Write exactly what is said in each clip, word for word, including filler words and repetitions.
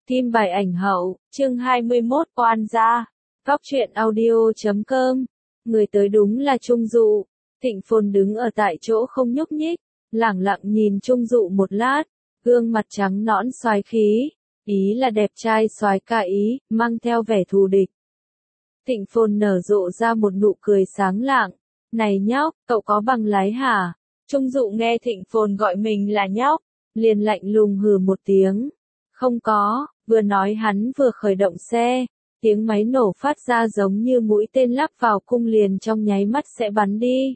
Kim bài ảnh hậu, chương hai mươi mốt, oan gia. Góc truyện audio chấm com. Người tới đúng là Trung Dụ. Thịnh Phồn đứng ở tại chỗ không nhúc nhích, lẳng lặng nhìn Trung Dụ một lát, gương mặt trắng nõn soái khí, ý là đẹp trai soái ca ý, mang theo vẻ thù địch. Thịnh Phồn nở rộ ra một nụ cười sáng lạng. Này nhóc, cậu có bằng lái hả? Trung Dụ nghe Thịnh Phồn gọi mình là nhóc, liền lạnh lùng hừ một tiếng. Không có, vừa nói hắn vừa khởi động xe, tiếng máy nổ phát ra giống như mũi tên lắp vào cung liền trong nháy mắt sẽ bắn đi.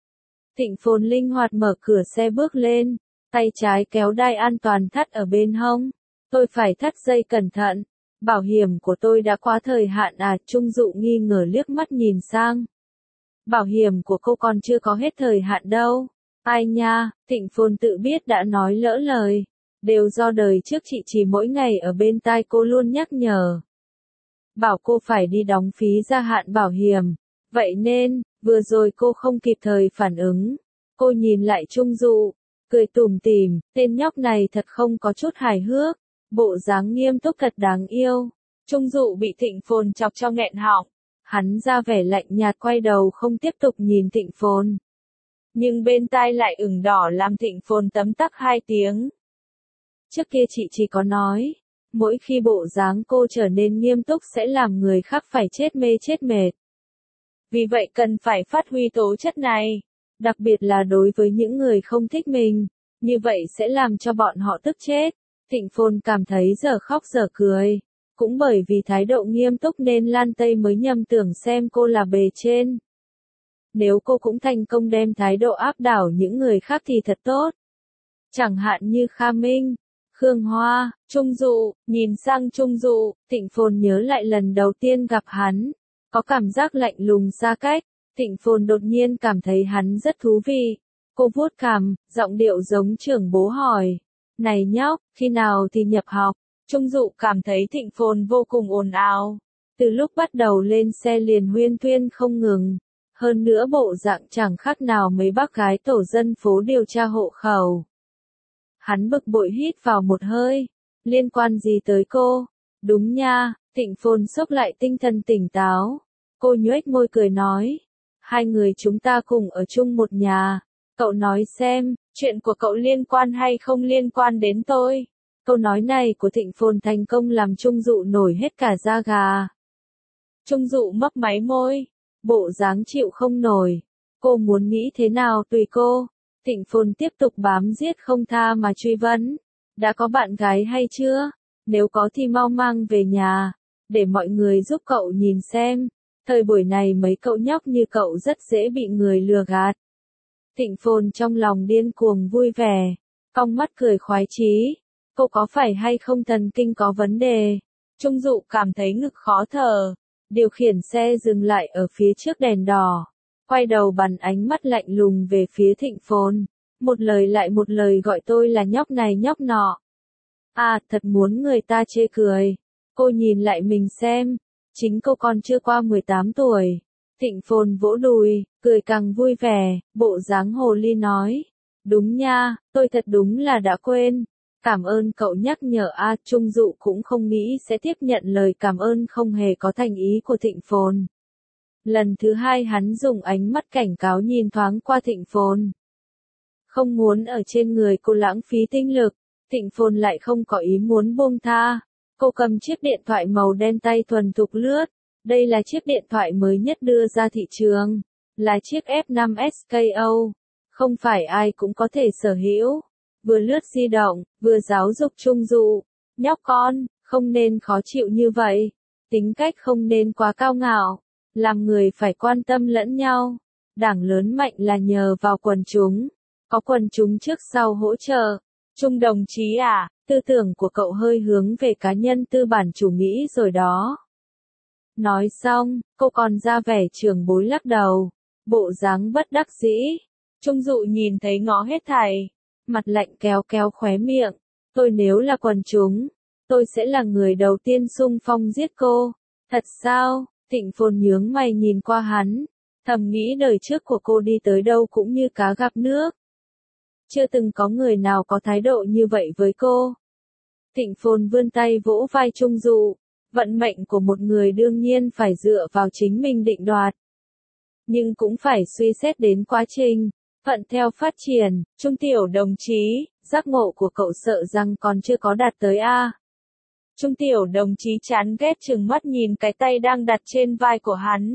Thịnh Phồn linh hoạt mở cửa xe bước lên, tay trái kéo đai an toàn thắt ở bên hông. Tôi phải thắt dây cẩn thận, bảo hiểm của tôi đã qua thời hạn à? Trung Dụ nghi ngờ liếc mắt nhìn sang. Bảo hiểm của cô còn chưa có hết thời hạn đâu. Ai nha, Thịnh Phồn tự biết đã nói lỡ lời. Đều do đời trước chị chỉ mỗi ngày ở bên tai cô luôn nhắc nhở. Bảo cô phải đi đóng phí gia hạn bảo hiểm. Vậy nên, vừa rồi cô không kịp thời phản ứng. Cô nhìn lại Trung Dụ, cười tủm tỉm, tên nhóc này thật không có chút hài hước. Bộ dáng nghiêm túc thật đáng yêu. Trung Dụ bị Thịnh Phồn chọc cho nghẹn họng. Hắn ra vẻ lạnh nhạt quay đầu không tiếp tục nhìn Thịnh Phồn. Nhưng bên tai lại ửng đỏ làm Thịnh Phồn tấm tắc hai tiếng. Trước kia chị chỉ có nói, mỗi khi bộ dáng cô trở nên nghiêm túc sẽ làm người khác phải chết mê chết mệt. Vì vậy cần phải phát huy tố chất này, đặc biệt là đối với những người không thích mình, như vậy sẽ làm cho bọn họ tức chết. Thịnh Phồn cảm thấy giờ khóc giờ cười, cũng bởi vì thái độ nghiêm túc nên Lan Tây mới nhầm tưởng xem cô là bề trên. Nếu cô cũng thành công đem thái độ áp đảo những người khác thì thật tốt. Chẳng hạn như Kha Minh, Khương Hoa, Trung Dụ. Nhìn sang Trung Dụ, Thịnh Phồn nhớ lại lần đầu tiên gặp hắn, có cảm giác lạnh lùng xa cách. Thịnh Phồn đột nhiên cảm thấy hắn rất thú vị. Cô vuốt cằm, giọng điệu giống trưởng bố hỏi. Này nhóc, khi nào thì nhập học? Trung Dụ cảm thấy Thịnh Phồn vô cùng ồn ào. Từ lúc bắt đầu lên xe liền huyên thuyên không ngừng. Hơn nữa bộ dạng chẳng khác nào mấy bác gái tổ dân phố điều tra hộ khẩu. Hắn bực bội hít vào một hơi. Liên quan gì tới cô? Đúng nha, Thịnh Phồn xốc lại tinh thần tỉnh táo. Cô nhoếch môi cười nói. Hai người chúng ta cùng ở chung một nhà. Cậu nói xem, chuyện của cậu liên quan hay không liên quan đến tôi? Câu nói này của Thịnh Phồn thành công làm Trung Dụ nổi hết cả da gà. Trung Dụ mấp máy môi, bộ dáng chịu không nổi. Cô muốn nghĩ thế nào tùy cô. Thịnh Phồn tiếp tục bám giết không tha mà truy vấn. Đã có bạn gái hay chưa? Nếu có thì mau mang về nhà, để mọi người giúp cậu nhìn xem. Thời buổi này mấy cậu nhóc như cậu rất dễ bị người lừa gạt. Thịnh Phồn trong lòng điên cuồng vui vẻ, cong mắt cười khoái chí. Cô có phải hay không thần kinh có vấn đề? Trung Dụ cảm thấy ngực khó thở, điều khiển xe dừng lại ở phía trước đèn đỏ, quay đầu bắn ánh mắt lạnh lùng về phía Thịnh Phồn, một lời lại một lời gọi tôi là nhóc này nhóc nọ. À, thật muốn người ta chê cười. Cô nhìn lại mình xem, chính cô còn chưa qua mười tám tuổi. Thịnh Phồn vỗ đùi, cười càng vui vẻ, bộ dáng hồ ly nói. Đúng nha, tôi thật đúng là đã quên. Cảm ơn cậu nhắc nhở a. Trung Dụ cũng không nghĩ sẽ tiếp nhận lời cảm ơn không hề có thành ý của Thịnh Phồn. Lần thứ hai hắn dùng ánh mắt cảnh cáo nhìn thoáng qua Thịnh Phồn. Không muốn ở trên người cô lãng phí tinh lực, Thịnh Phồn lại không có ý muốn buông tha. Cô cầm chiếc điện thoại màu đen tay thuần thục lướt. Đây là chiếc điện thoại mới nhất đưa ra thị trường, là chiếc F năm S K O. Không phải ai cũng có thể sở hữu. Vừa lướt di động, vừa giáo dục Trung Dụ. Nhóc con, không nên khó chịu như vậy. Tính cách không nên quá cao ngạo. Làm người phải quan tâm lẫn nhau. Đảng lớn mạnh là nhờ vào quần chúng. Có quần chúng trước sau hỗ trợ. Trung đồng chí à, tư tưởng của cậu hơi hướng về cá nhân tư bản chủ nghĩa rồi đó. Nói xong, cô còn ra vẻ trưởng bối lắc đầu. Bộ dáng bất đắc dĩ. Trung Dụ nhìn thấy ngó hết thảy. Mặt lạnh kéo kéo khóe miệng. Tôi nếu là quần chúng, tôi sẽ là người đầu tiên xung phong giết cô. Thật sao? Thịnh Phồn nhướng mày nhìn qua hắn. Thầm nghĩ đời trước của cô đi tới đâu cũng như cá gặp nước. Chưa từng có người nào có thái độ như vậy với cô. Thịnh Phồn vươn tay vỗ vai Trung Dụ. Vận mệnh của một người đương nhiên phải dựa vào chính mình định đoạt. Nhưng cũng phải suy xét đến quá trình, thuận theo phát triển. Trung tiểu đồng chí, giác ngộ của cậu sợ rằng còn chưa có đạt tới a. Trung tiểu đồng chí chán ghét trừng mắt nhìn cái tay đang đặt trên vai của hắn.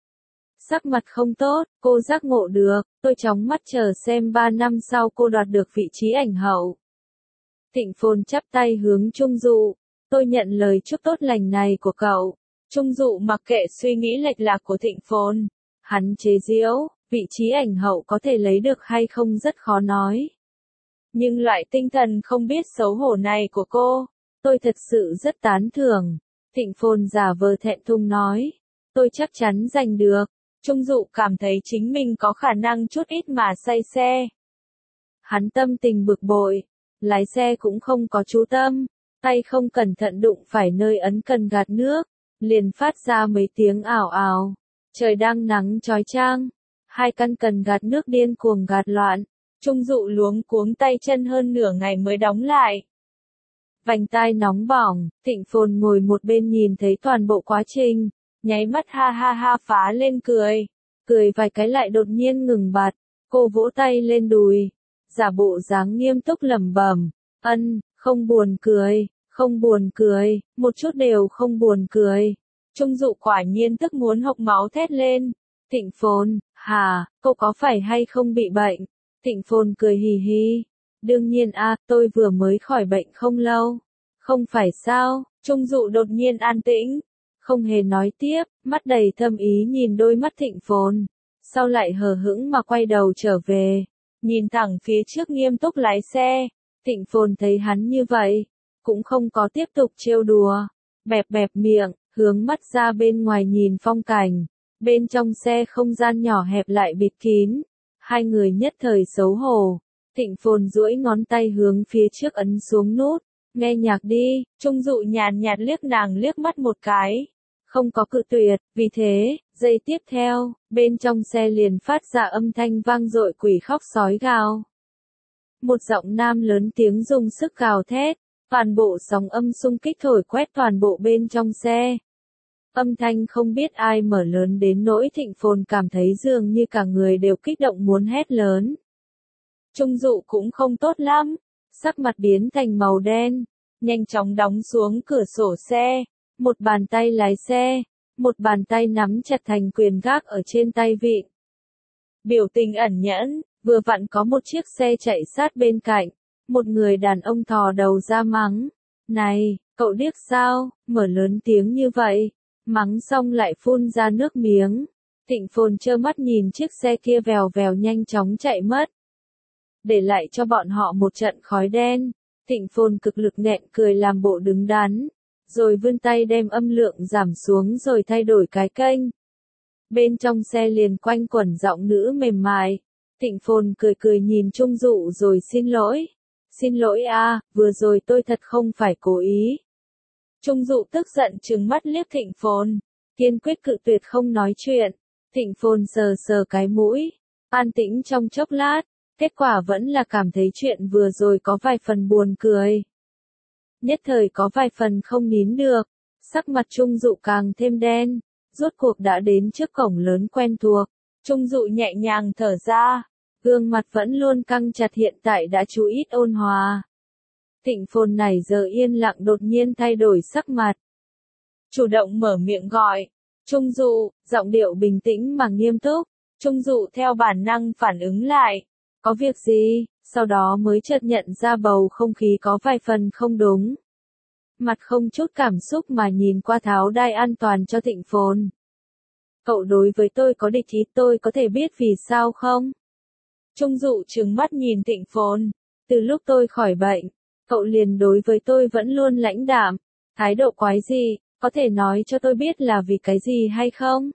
Sắc mặt không tốt, cô giác ngộ được, tôi chóng mắt chờ xem ba năm sau cô đoạt được vị trí ảnh hậu. Thịnh Phồn chắp tay hướng Trung Dụ, tôi nhận lời chúc tốt lành này của cậu. Trung Dụ mặc kệ suy nghĩ lệch lạc của Thịnh Phồn, hắn chế giễu, vị trí ảnh hậu có thể lấy được hay không rất khó nói. Nhưng loại tinh thần không biết xấu hổ này của cô, tôi thật sự rất tán thưởng. Thịnh Phồn giả vờ thẹn thùng nói, tôi chắc chắn giành được. Trung Dụ cảm thấy chính mình có khả năng chút ít mà say xe. Hắn tâm tình bực bội, lái xe cũng không có chú tâm, tay không cẩn thận đụng phải nơi ấn cần gạt nước, liền phát ra mấy tiếng ảo ảo. Trời đang nắng chói chang, hai căn cần gạt nước điên cuồng gạt loạn, Trung Dụ luống cuống tay chân hơn nửa ngày mới đóng lại. Vành tai nóng bỏng, Thịnh Phồn ngồi một bên nhìn thấy toàn bộ quá trình, nháy mắt ha ha ha phá lên cười, cười vài cái lại đột nhiên ngừng bặt, cô vỗ tay lên đùi, giả bộ dáng nghiêm túc lẩm bẩm, ân, không buồn cười, không buồn cười, một chút đều không buồn cười. Trung Dụ quả nhiên tức muốn hộc máu thét lên, Thịnh Phồn, hà, cô có phải hay không bị bệnh? Thịnh Phồn cười hì hì, đương nhiên a, tôi vừa mới khỏi bệnh không lâu, không phải sao? Trung Dụ đột nhiên an tĩnh, không hề nói tiếp, mắt đầy thâm ý nhìn đôi mắt Thịnh Phồn, sau lại hờ hững mà quay đầu trở về, nhìn thẳng phía trước nghiêm túc lái xe. Thịnh Phồn thấy hắn như vậy, cũng không có tiếp tục trêu đùa, bẹp bẹp miệng, hướng mắt ra bên ngoài nhìn phong cảnh, bên trong xe không gian nhỏ hẹp lại bịt kín, hai người nhất thời xấu hổ. Thịnh Phồn duỗi ngón tay hướng phía trước ấn xuống nút, nghe nhạc đi. Trung Dụ nhàn nhạt liếc nàng liếc mắt một cái, không có cự tuyệt, vì thế, giây tiếp theo, bên trong xe liền phát ra âm thanh vang dội quỷ khóc sói gào. Một giọng nam lớn tiếng dùng sức gào thét, toàn bộ sóng âm xung kích thổi quét toàn bộ bên trong xe. Âm thanh không biết ai mở lớn đến nỗi Thịnh Phồn cảm thấy dường như cả người đều kích động muốn hét lớn. Trung Dụ cũng không tốt lắm, sắc mặt biến thành màu đen, nhanh chóng đóng xuống cửa sổ xe, một bàn tay lái xe, một bàn tay nắm chặt thành quyền gác ở trên tay vịn. Biểu tình ẩn nhẫn, vừa vặn có một chiếc xe chạy sát bên cạnh, một người đàn ông thò đầu ra mắng, này, cậu điếc sao, mở lớn tiếng như vậy, mắng xong lại phun ra nước miếng. Thịnh Phồn trơ mắt nhìn chiếc xe kia vèo vèo nhanh chóng chạy mất, để lại cho bọn họ một trận khói đen. Thịnh Phồn cực lực nẹn cười làm bộ đứng đắn, rồi vươn tay đem âm lượng giảm xuống rồi thay đổi cái kênh. Bên trong xe liền quanh quẩn giọng nữ mềm mại. Thịnh Phồn cười cười nhìn Trung Dụ rồi xin lỗi. Xin lỗi a, vừa rồi tôi thật không phải cố ý. Trung Dụ tức giận trừng mắt liếc Thịnh Phồn, kiên quyết cự tuyệt không nói chuyện. Thịnh Phồn sờ sờ cái mũi, an tĩnh trong chốc lát, kết quả vẫn là cảm thấy chuyện vừa rồi có vài phần buồn cười. Nhất thời có vài phần không nín được, sắc mặt Trung Dụ càng thêm đen, rốt cuộc đã đến trước cổng lớn quen thuộc. Trung Dụ nhẹ nhàng thở ra, gương mặt vẫn luôn căng chặt hiện tại đã chú ít ôn hòa. Thịnh Phồn này giờ yên lặng đột nhiên thay đổi sắc mặt. Chủ động mở miệng gọi, Trung Dụ, giọng điệu bình tĩnh mà nghiêm túc. Trung Dụ theo bản năng phản ứng lại, có việc gì, sau đó mới chợt nhận ra bầu không khí có vài phần không đúng. Mặt không chút cảm xúc mà nhìn qua tháo đai an toàn cho Thịnh Phồn. Cậu đối với tôi có địch ý, tôi có thể biết vì sao không? Trung Dụ trừng mắt nhìn Thịnh Phồn, từ lúc tôi khỏi bệnh, cậu liền đối với tôi vẫn luôn lãnh đạm, thái độ quái gì, có thể nói cho tôi biết là vì cái gì hay không?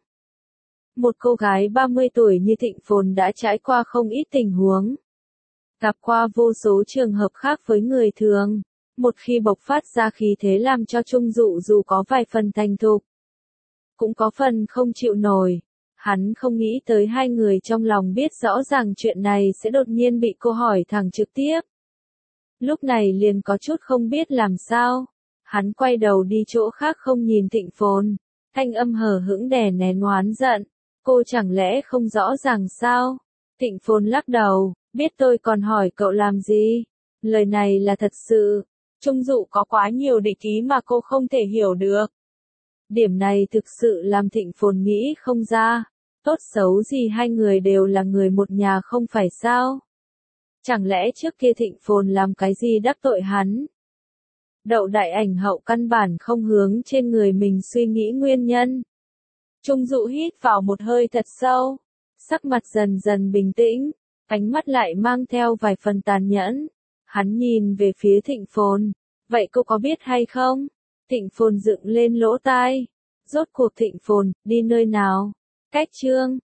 Một cô gái ba mươi tuổi như Thịnh Phồn đã trải qua không ít tình huống, gặp qua vô số trường hợp khác với người thường, một khi bộc phát ra khí thế làm cho Trung Dụ dù có vài phần thành thục, cũng có phần không chịu nổi. Hắn không nghĩ tới hai người trong lòng biết rõ ràng chuyện này sẽ đột nhiên bị cô hỏi thẳng trực tiếp. lúc này liền có chút không biết làm sao. Hắn quay đầu đi chỗ khác không nhìn Thịnh Phồn, thanh âm hờ hững đè nén oán giận. Cô chẳng lẽ không rõ ràng sao? Thịnh Phồn lắc đầu, biết tôi còn hỏi cậu làm gì? Lời này là thật sự. Trung Dụ có quá nhiều địch ý mà cô không thể hiểu được. Điểm này thực sự làm Thịnh Phồn nghĩ không ra. Tốt xấu gì hai người đều là người một nhà không phải sao? Chẳng lẽ trước kia Thịnh Phồn làm cái gì đắc tội hắn? Đậu đại ảnh hậu căn bản không hướng trên người mình suy nghĩ nguyên nhân. Trung Dụ hít vào một hơi thật sâu, sắc mặt dần dần bình tĩnh, ánh mắt lại mang theo vài phần tàn nhẫn. Hắn nhìn về phía Thịnh Phồn, vậy cô có biết hay không? Thịnh Phồn dựng lên lỗ tai, rốt cuộc Thịnh Phồn, đi nơi nào? Cách chương